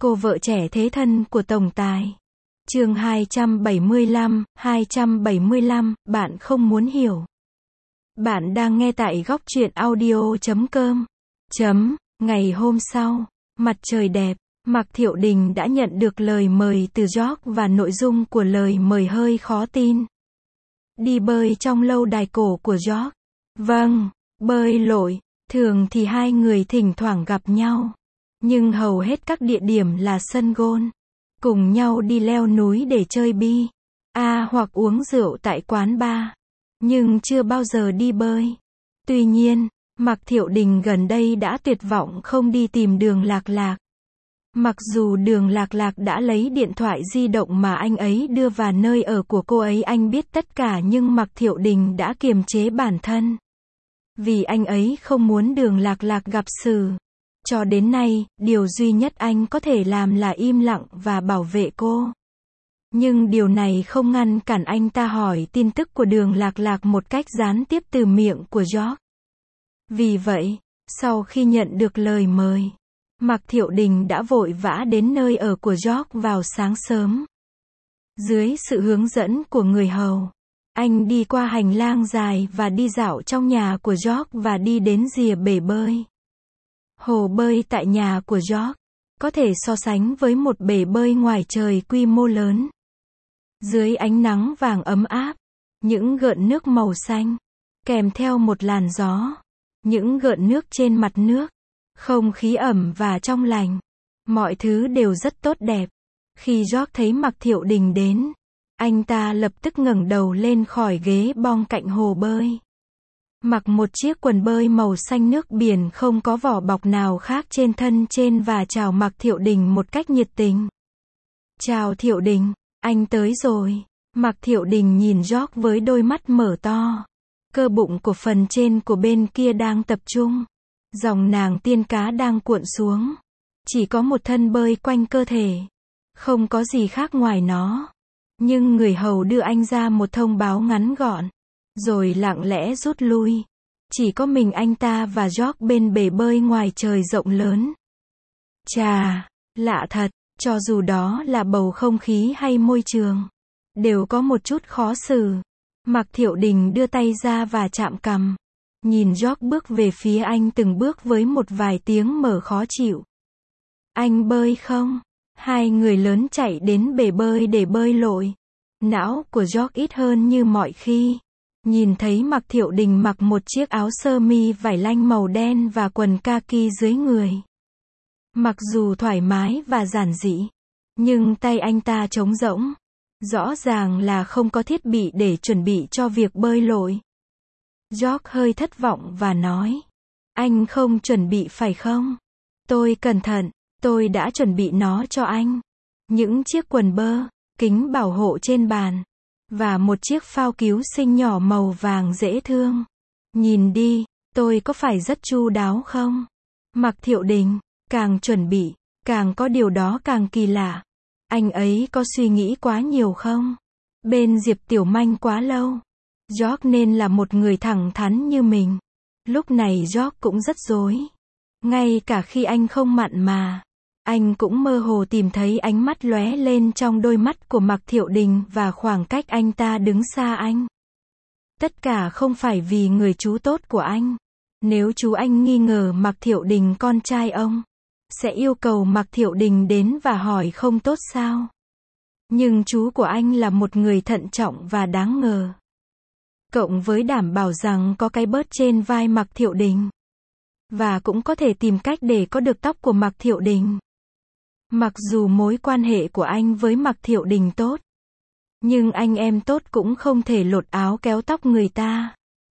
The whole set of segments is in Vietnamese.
Cô vợ trẻ thế thân của tổng tài. Chương 275, bạn không muốn hiểu. Bạn đang nghe tại góc truyện audio.com. Ngày hôm sau, mặt trời đẹp, Mạc Thiệu Đình đã nhận được lời mời từ George và nội dung của lời mời hơi khó tin. Đi bơi trong lâu đài cổ của George. Vâng, bơi lội. Thường thì hai người thỉnh thoảng gặp nhau. Nhưng hầu hết các địa điểm là sân golf. Cùng nhau đi leo núi để chơi hoặc uống rượu tại quán bar. Nhưng chưa bao giờ đi bơi. Tuy nhiên, Mạc Thiệu Đình gần đây đã tuyệt vọng không đi tìm Đường Lạc Lạc. Mặc dù Đường Lạc Lạc đã lấy điện thoại di động mà anh ấy đưa vào nơi ở của cô ấy, anh biết tất cả, nhưng Mạc Thiệu Đình đã kiềm chế bản thân. Vì anh ấy không muốn Đường Lạc Lạc gặp sự. Cho đến nay, điều duy nhất anh có thể làm là im lặng và bảo vệ cô. Nhưng điều này không ngăn cản anh ta hỏi tin tức của Đường Lạc Lạc một cách gián tiếp từ miệng của George. Vì vậy, sau khi nhận được lời mời, Mạc Thiệu Đình đã vội vã đến nơi ở của George vào sáng sớm. Dưới sự hướng dẫn của người hầu, anh đi qua hành lang dài và đi dạo trong nhà của George và đi đến rìa bể bơi. Hồ bơi tại nhà của George có thể so sánh với một bể bơi ngoài trời quy mô lớn. Dưới ánh nắng vàng ấm áp, những gợn nước màu xanh, kèm theo một làn gió, những gợn nước trên mặt nước, không khí ẩm và trong lành. Mọi thứ đều rất tốt đẹp. Khi George thấy Mạc Thiệu Đình đến, anh ta lập tức ngẩng đầu lên khỏi ghế bong cạnh hồ bơi. Mặc một chiếc quần bơi màu xanh nước biển không có vỏ bọc nào khác trên thân trên và chào Mạc Thiệu Đình một cách nhiệt tình. Chào Thiệu Đình, anh tới rồi. Mạc Thiệu Đình nhìn George với đôi mắt mở to. Cơ bụng của phần trên của bên kia đang tập trung. Dòng nàng tiên cá đang cuộn xuống. Chỉ có một thân bơi quanh cơ thể. Không có gì khác ngoài nó. Nhưng người hầu đưa anh ra một thông báo ngắn gọn. Rồi lặng lẽ rút lui. Chỉ có mình anh ta và George bên bể bơi ngoài trời rộng lớn. Chà, lạ thật, cho dù đó là bầu không khí hay môi trường, đều có một chút khó xử. Mạc Thiệu Đình đưa tay ra và chạm cằm. Nhìn George bước về phía anh từng bước với một vài tiếng mở khó chịu. Anh bơi không? Hai người lớn chạy đến bể bơi để bơi lội. Não của George ít hơn như mọi khi. Nhìn thấy Mạc Thiệu Đình mặc một chiếc áo sơ mi vải lanh màu đen và quần kaki dưới người. Mặc dù thoải mái và giản dị, nhưng tay anh ta trống rỗng. Rõ ràng là không có thiết bị để chuẩn bị cho việc bơi lội. George hơi thất vọng và nói. Anh không chuẩn bị phải không? Tôi cẩn thận, tôi đã chuẩn bị nó cho anh. Những chiếc quần bơ, kính bảo hộ trên bàn. Và một chiếc phao cứu sinh nhỏ màu vàng dễ thương. Nhìn đi, tôi có phải rất chu đáo không? Mạc Thiệu Đình, càng chuẩn bị, càng có điều đó càng kỳ lạ. Anh ấy có suy nghĩ quá nhiều không? Bên Diệp Tiểu Manh quá lâu. George nên là một người thẳng thắn như mình. Lúc này George cũng rất rối. Ngay cả khi anh không mặn mà, anh cũng mơ hồ tìm thấy ánh mắt lóe lên trong đôi mắt của Mạc Thiệu Đình và khoảng cách anh ta đứng xa anh. Tất cả không phải vì người chú tốt của anh. Nếu chú anh nghi ngờ Mạc Thiệu Đình con trai ông, sẽ yêu cầu Mạc Thiệu Đình đến và hỏi không tốt sao? Nhưng chú của anh là một người thận trọng và đáng ngờ. Cộng với đảm bảo rằng có cái bớt trên vai Mạc Thiệu Đình. Và cũng có thể tìm cách để có được tóc của Mạc Thiệu Đình. Mặc dù mối quan hệ của anh với Mạc Thiệu Đình tốt, nhưng anh em tốt cũng không thể lột áo kéo tóc người ta.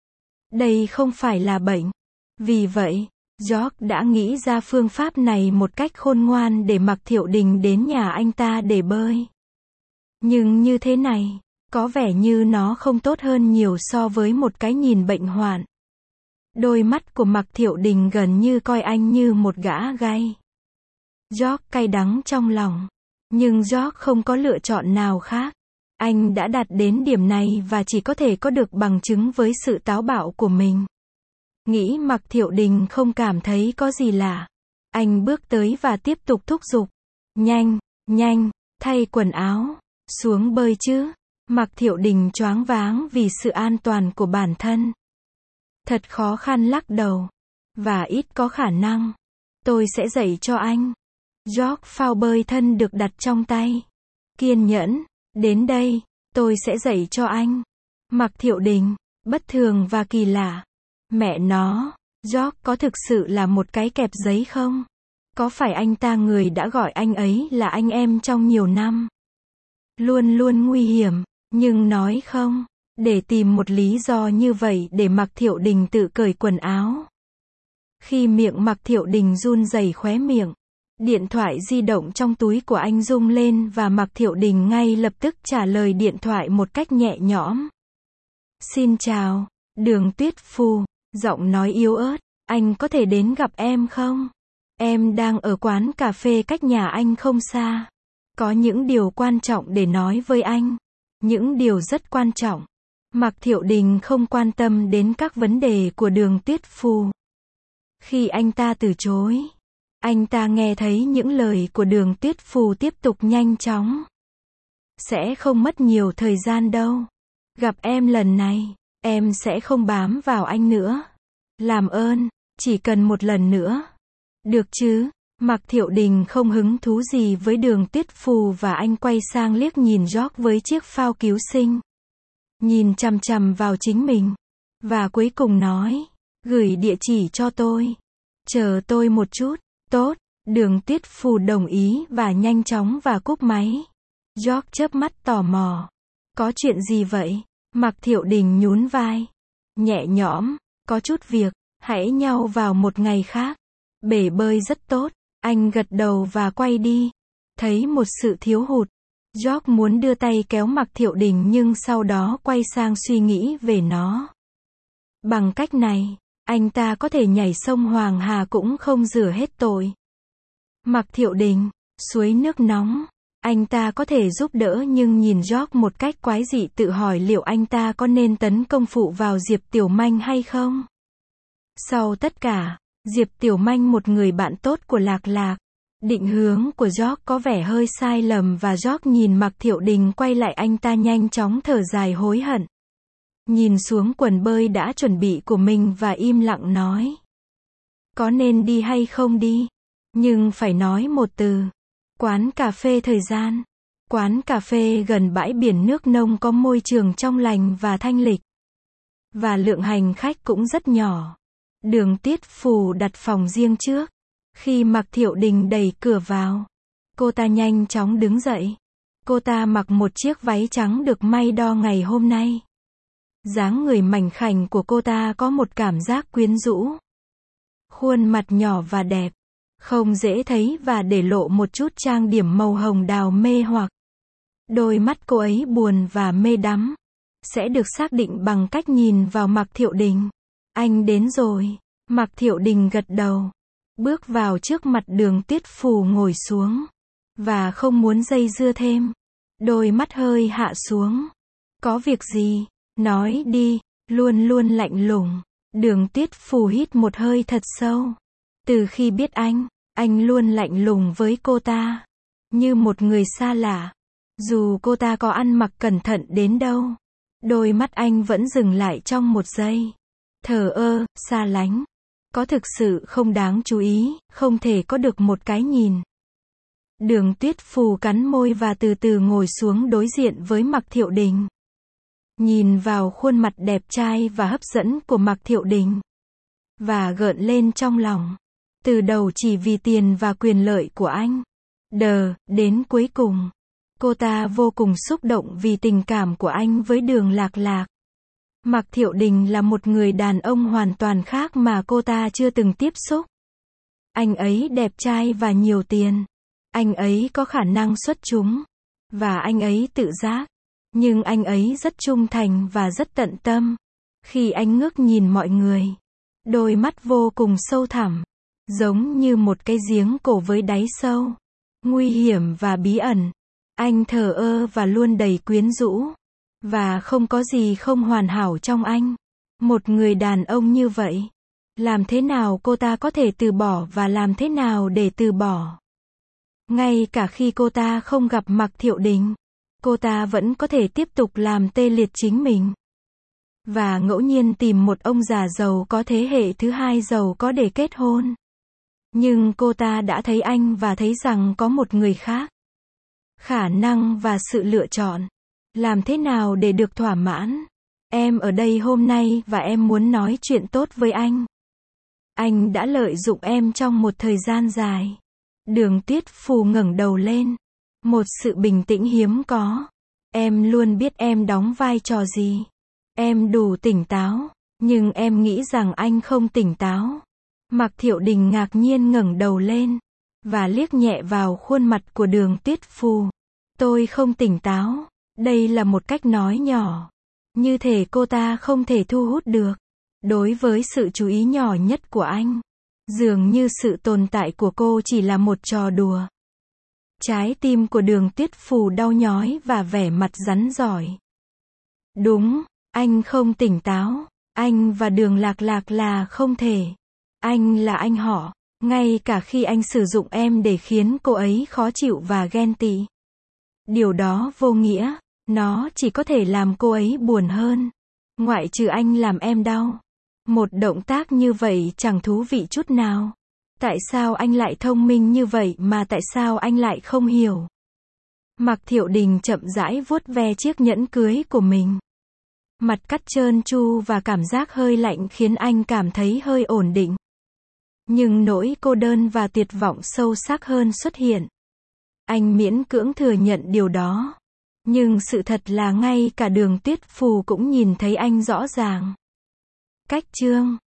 Đây không phải là bệnh. Vì vậy, George đã nghĩ ra phương pháp này một cách khôn ngoan để Mạc Thiệu Đình đến nhà anh ta để bơi. Nhưng như thế này, có vẻ như nó không tốt hơn nhiều so với một cái nhìn bệnh hoạn. Đôi mắt của Mạc Thiệu Đình gần như coi anh như một gã gay. George cay đắng trong lòng. Nhưng George không có lựa chọn nào khác. Anh đã đạt đến điểm này và chỉ có thể có được bằng chứng với sự táo bạo của mình. Nghĩ Mạc Thiệu Đình không cảm thấy có gì lạ. Anh bước tới và tiếp tục thúc giục. Nhanh, nhanh, thay quần áo, xuống bơi chứ. Mạc Thiệu Đình choáng váng vì sự an toàn của bản thân. Thật khó khăn lắc đầu. Và ít có khả năng. Tôi sẽ dạy cho anh. George phao bơi thân được đặt trong tay. Kiên nhẫn, đến đây, tôi sẽ dạy cho anh. Mạc Thiệu Đình, bất thường và kỳ lạ. Mẹ nó, George có thực sự là một cái kẹp giấy không? Có phải anh ta người đã gọi anh ấy là anh em trong nhiều năm? Luôn luôn nguy hiểm, nhưng nói không, để tìm một lý do như vậy để Mạc Thiệu Đình tự cởi quần áo. Khi miệng Mạc Thiệu Đình run rẩy khóe miệng, điện thoại di động trong túi của anh rung lên và Mạc Thiệu Đình ngay lập tức trả lời điện thoại một cách nhẹ nhõm. Xin chào, Đường Tuyết Phù, giọng nói yếu ớt, anh có thể đến gặp em không? Em đang ở quán cà phê cách nhà anh không xa. Có những điều quan trọng để nói với anh. Những điều rất quan trọng. Mạc Thiệu Đình không quan tâm đến các vấn đề của Đường Tuyết Phù. Khi anh ta từ chối, anh ta nghe thấy những lời của Đường Tuyết Phù tiếp tục nhanh chóng. Sẽ không mất nhiều thời gian đâu. Gặp em lần này, em sẽ không bám vào anh nữa. Làm ơn, chỉ cần một lần nữa. Được chứ? Mạc Thiệu Đình không hứng thú gì với Đường Tuyết Phù và anh quay sang liếc nhìn George với chiếc phao cứu sinh. Nhìn chằm chằm vào chính mình. Và cuối cùng nói, gửi địa chỉ cho tôi. Chờ tôi một chút. Tốt, Đường Tuyết Phù đồng ý và nhanh chóng và cúp máy. George chớp mắt tò mò. Có chuyện gì vậy? Mạc Thiệu Đình nhún vai. Nhẹ nhõm, có chút việc, hãy nhau vào một ngày khác. Bể bơi rất tốt. Anh gật đầu và quay đi. Thấy một sự thiếu hụt. George muốn đưa tay kéo Mạc Thiệu Đình nhưng sau đó quay sang suy nghĩ về nó. Bằng cách này, anh ta có thể nhảy sông Hoàng Hà cũng không rửa hết tội. Mạc Thiệu Đình, suối nước nóng. Anh ta có thể giúp đỡ nhưng nhìn George một cách quái dị tự hỏi liệu anh ta có nên tấn công phụ vào Diệp Tiểu Manh hay không? Sau tất cả, Diệp Tiểu Manh một người bạn tốt của Lạc Lạc. Định hướng của George có vẻ hơi sai lầm và George nhìn Mạc Thiệu Đình quay lại anh ta nhanh chóng thở dài hối hận. Nhìn xuống quần bơi đã chuẩn bị của mình và im lặng nói. Có nên đi hay không đi? Nhưng phải nói một từ. Quán cà phê thời gian. Quán cà phê gần bãi biển nước nông có môi trường trong lành và thanh lịch. Và lượng hành khách cũng rất nhỏ. Đường Tuyết Phù đặt phòng riêng trước. Khi Mạc Thiệu Đình đẩy cửa vào, cô ta nhanh chóng đứng dậy. Cô ta mặc một chiếc váy trắng được may đo ngày hôm nay. Dáng người mảnh khảnh của cô ta có một cảm giác quyến rũ. Khuôn mặt nhỏ và đẹp, không dễ thấy và để lộ một chút trang điểm màu hồng đào mê hoặc. Đôi mắt cô ấy buồn và mê đắm. Sẽ được xác định bằng cách nhìn vào Mạc Thiệu Đình. Anh đến rồi. Mạc Thiệu Đình gật đầu. Bước vào trước mặt Đường Tuyết Phù ngồi xuống. Và không muốn dây dưa thêm. Đôi mắt hơi hạ xuống. Có việc gì? Nói đi. Luôn luôn lạnh lùng. Đường Tuyết Phù hít một hơi thật sâu. Từ khi biết anh luôn lạnh lùng với cô ta. Như một người xa lạ. Dù cô ta có ăn mặc cẩn thận đến đâu. Đôi mắt anh vẫn dừng lại trong một giây. Thờ ơ, xa lánh. Có thực sự không đáng chú ý, không thể có được một cái nhìn. Đường Tuyết Phù cắn môi và từ từ ngồi xuống đối diện với Mạc Thiệu Đình. Nhìn vào khuôn mặt đẹp trai và hấp dẫn của Mạc Thiệu Đình. Và gợn lên trong lòng. Từ đầu chỉ vì tiền và quyền lợi của anh. Đến cuối cùng. Cô ta vô cùng xúc động vì tình cảm của anh với Đường Lạc Lạc. Mạc Thiệu Đình là một người đàn ông hoàn toàn khác mà cô ta chưa từng tiếp xúc. Anh ấy đẹp trai và nhiều tiền. Anh ấy có khả năng xuất chúng. Và anh ấy tự giác. Nhưng anh ấy rất trung thành và rất tận tâm. Khi anh ngước nhìn mọi người. Đôi mắt vô cùng sâu thẳm. Giống như một cái giếng cổ với đáy sâu. Nguy hiểm và bí ẩn. Anh thờ ơ và luôn đầy quyến rũ. Và không có gì không hoàn hảo trong anh. Một người đàn ông như vậy. Làm thế nào cô ta có thể từ bỏ và làm thế nào để từ bỏ? Ngay cả khi cô ta không gặp Mạc Thiệu Đình, cô ta vẫn có thể tiếp tục làm tê liệt chính mình. Và ngẫu nhiên tìm một ông già giàu có thế hệ thứ hai giàu có để kết hôn. Nhưng cô ta đã thấy anh và thấy rằng có một người khác. Khả năng và sự lựa chọn. Làm thế nào để được thỏa mãn? Em ở đây hôm nay và em muốn nói chuyện tốt với anh. Anh đã lợi dụng em trong một thời gian dài. Đường Tuyết Phù ngẩng đầu lên. Một sự bình tĩnh hiếm có. Em luôn biết em đóng vai trò gì. Em đủ tỉnh táo. Nhưng em nghĩ rằng anh không tỉnh táo. Mạc Thiệu Đình ngạc nhiên ngẩng đầu lên. Và liếc nhẹ vào khuôn mặt của Đường Tuyết Phù. Tôi không tỉnh táo. Đây là một cách nói nhỏ. Như thể cô ta không thể thu hút được. Đối với sự chú ý nhỏ nhất của anh. Dường như sự tồn tại của cô chỉ là một trò đùa. Trái tim của Đường Tuyết Phù đau nhói và vẻ mặt rắn rỏi. Đúng, anh không tỉnh táo. Anh và Đường Lạc Lạc là không thể. Anh là anh họ. Ngay cả khi anh sử dụng em để khiến cô ấy khó chịu và ghen tị. Điều đó vô nghĩa. Nó chỉ có thể làm cô ấy buồn hơn. Ngoại trừ anh làm em đau. Một động tác như vậy chẳng thú vị chút nào. Tại sao anh lại thông minh như vậy mà tại sao anh lại không hiểu? Mạc Thiệu Đình chậm rãi vuốt ve chiếc nhẫn cưới của mình. Mặt cắt trơn tru và cảm giác hơi lạnh khiến anh cảm thấy hơi ổn định. Nhưng nỗi cô đơn và tuyệt vọng sâu sắc hơn xuất hiện. Anh miễn cưỡng thừa nhận điều đó. Nhưng sự thật là ngay cả Đường Tuyết Phù cũng nhìn thấy anh rõ ràng. Cách chương